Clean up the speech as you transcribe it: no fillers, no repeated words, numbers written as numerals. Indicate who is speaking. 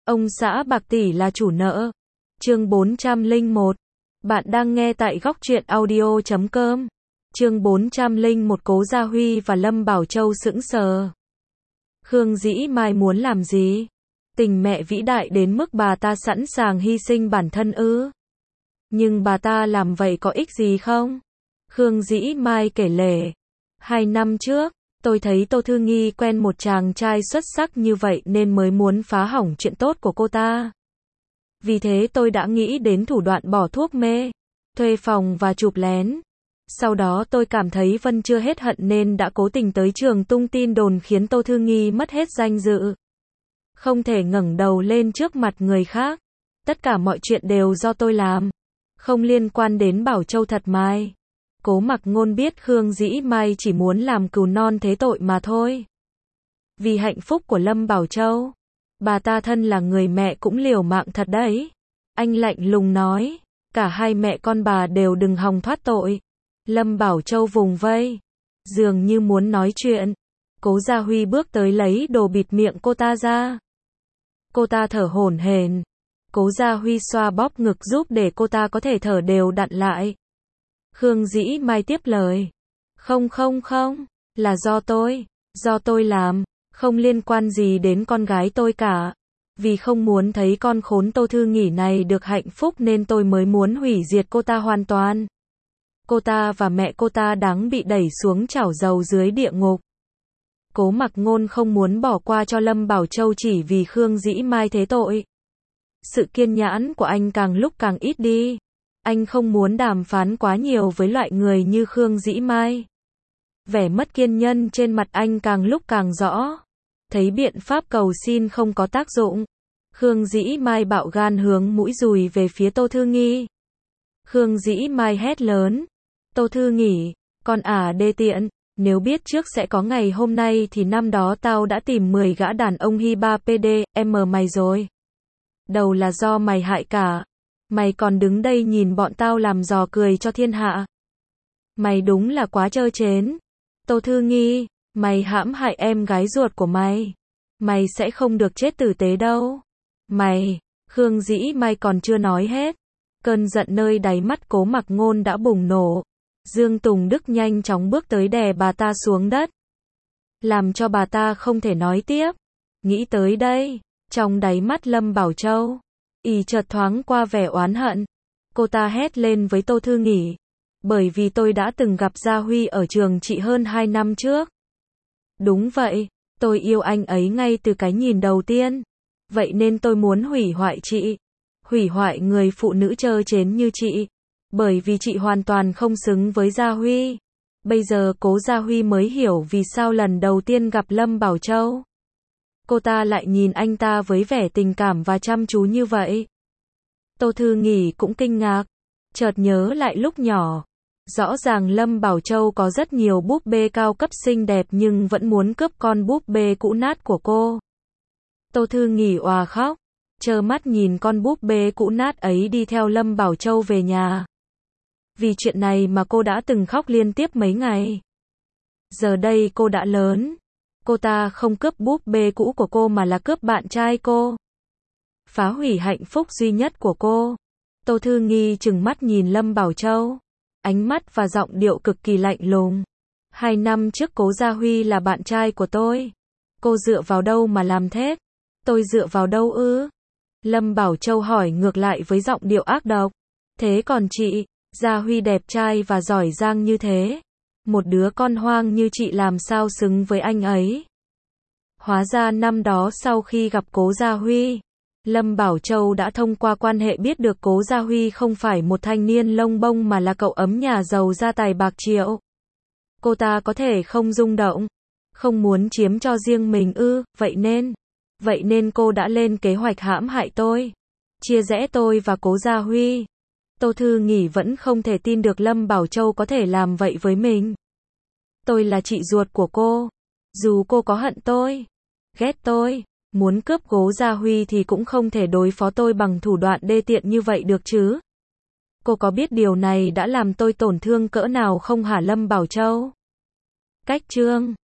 Speaker 1: Ông xã bạc tỷ là chủ nợ. Chương 401. Bạn đang nghe tại góc truyện audio.com. Chương 401. Cố Gia Huy và Lâm Bảo Châu sững sờ. Khương Dĩ Mai muốn làm gì? Tình mẹ vĩ đại đến mức bà ta sẵn sàng hy sinh bản thân ư? Nhưng bà ta làm vậy có ích gì không? Khương Dĩ Mai kể lể. 2 năm trước, tôi thấy Tô Thư Nghi quen một chàng trai xuất sắc như vậy nên mới muốn phá hỏng chuyện tốt của cô ta. Vì thế tôi đã nghĩ đến thủ đoạn bỏ thuốc mê, thuê phòng và chụp lén. Sau đó tôi cảm thấy Vân chưa hết hận nên đã cố tình tới trường tung tin đồn khiến Tô Thư Nghi mất hết danh dự. Không thể ngẩng đầu lên trước mặt người khác. Tất cả mọi chuyện đều do tôi làm. Không liên quan đến Bảo Châu thật Mai. Cố Mặc Ngôn biết Khương Dĩ Mai chỉ muốn làm cừu non thế tội mà thôi. Vì hạnh phúc của Lâm Bảo Châu, bà ta thân là người mẹ cũng liều mạng thật đấy. Anh lạnh lùng nói, cả hai mẹ con bà đều đừng hòng thoát tội. Lâm Bảo Châu vùng vây, dường như muốn nói chuyện. Cố Gia Huy bước tới lấy đồ bịt miệng cô ta ra. Cô ta thở hổn hển. Cố Gia Huy xoa bóp ngực giúp để cô ta có thể thở đều đặn lại. Khương Dĩ Mai tiếp lời. Không, là do tôi làm, không liên quan gì đến con gái tôi cả. Vì không muốn thấy con khốn Tô Thư Nghi này được hạnh phúc nên tôi mới muốn hủy diệt cô ta hoàn toàn. Cô ta và mẹ cô ta đáng bị đẩy xuống chảo dầu dưới địa ngục. Cố Mặc Ngôn không muốn bỏ qua cho Lâm Bảo Châu chỉ vì Khương Dĩ Mai thế tội. Sự kiên nhẫn của anh càng lúc càng ít đi. Anh không muốn đàm phán quá nhiều với loại người như Khương Dĩ Mai. Vẻ mất kiên nhẫn trên mặt anh càng lúc càng rõ. Thấy biện pháp cầu xin không có tác dụng, Khương Dĩ Mai bạo gan hướng mũi dùi về phía Tô Thư Nghi. Khương Dĩ Mai hét lớn. Tô Thư Nghi, con đê tiện, nếu biết trước sẽ có ngày hôm nay thì năm đó tao đã tìm 10 gã đàn ông Hiba PDM mày rồi. Đầu là do mày hại cả. Mày còn đứng đây nhìn bọn tao làm trò cười cho thiên hạ. Mày đúng là quá trơ trến. Tô Thư Nghi, mày hãm hại em gái ruột của mày. Mày sẽ không được chết tử tế đâu. Mày, Khương Dĩ Mai còn chưa nói hết. Cơn giận nơi đáy mắt Cố Mặc Ngôn đã bùng nổ. Dương Tùng Đức nhanh chóng bước tới đè bà ta xuống đất. Làm cho bà ta không thể nói tiếp. Nghĩ tới đây, trong đáy mắt Lâm Bảo Châu chợt thoáng qua vẻ oán hận. Cô ta hét lên với Tô Thư Nghi. Bởi vì tôi đã từng gặp Gia Huy ở trường chị hơn 2 năm trước. Đúng vậy, tôi yêu anh ấy ngay từ cái nhìn đầu tiên. Vậy nên tôi muốn hủy hoại chị. Hủy hoại người phụ nữ trơ trến như chị. Bởi vì chị hoàn toàn không xứng với Gia Huy. Bây giờ Cố Gia Huy mới hiểu vì sao lần đầu tiên gặp Lâm Bảo Châu, cô ta lại nhìn anh ta với vẻ tình cảm và chăm chú như vậy. Tô Thư Nghi cũng kinh ngạc, chợt nhớ lại lúc nhỏ. Rõ ràng Lâm Bảo Châu có rất nhiều búp bê cao cấp xinh đẹp nhưng vẫn muốn cướp con búp bê cũ nát của cô. Tô Thư Nghi òa khóc, trơ mắt nhìn con búp bê cũ nát ấy đi theo Lâm Bảo Châu về nhà. Vì chuyện này mà cô đã từng khóc liên tiếp mấy ngày. Giờ đây cô đã lớn. Cô ta không cướp búp bê cũ của cô mà là cướp bạn trai cô. Phá hủy hạnh phúc duy nhất của cô. Tô Thư Nghi trừng mắt nhìn Lâm Bảo Châu. Ánh mắt và giọng điệu cực kỳ lạnh lùng. 2 năm trước Cố Gia Huy là bạn trai của tôi. Cô dựa vào đâu mà làm thế? Tôi dựa vào đâu ư? Lâm Bảo Châu hỏi ngược lại với giọng điệu ác độc. Thế còn chị, Gia Huy đẹp trai và giỏi giang như thế. Một đứa con hoang như chị làm sao xứng với anh ấy? Hóa ra năm đó sau khi gặp Cố Gia Huy, Lâm Bảo Châu đã thông qua quan hệ biết được Cố Gia Huy không phải một thanh niên lông bông mà là cậu ấm nhà giàu gia tài bạc triệu. Cô ta có thể không rung động, không muốn chiếm cho riêng mình ư? Vậy nên cô đã lên kế hoạch hãm hại tôi, chia rẽ tôi và Cố Gia Huy. Tô Thư Nghi vẫn không thể tin được Lâm Bảo Châu có thể làm vậy với mình. Tôi là chị ruột của cô. Dù cô có hận tôi, ghét tôi, muốn cướp Cố Gia Huy thì cũng không thể đối phó tôi bằng thủ đoạn đê tiện như vậy được chứ. Cô có biết điều này đã làm tôi tổn thương cỡ nào không hả Lâm Bảo Châu? Cách chương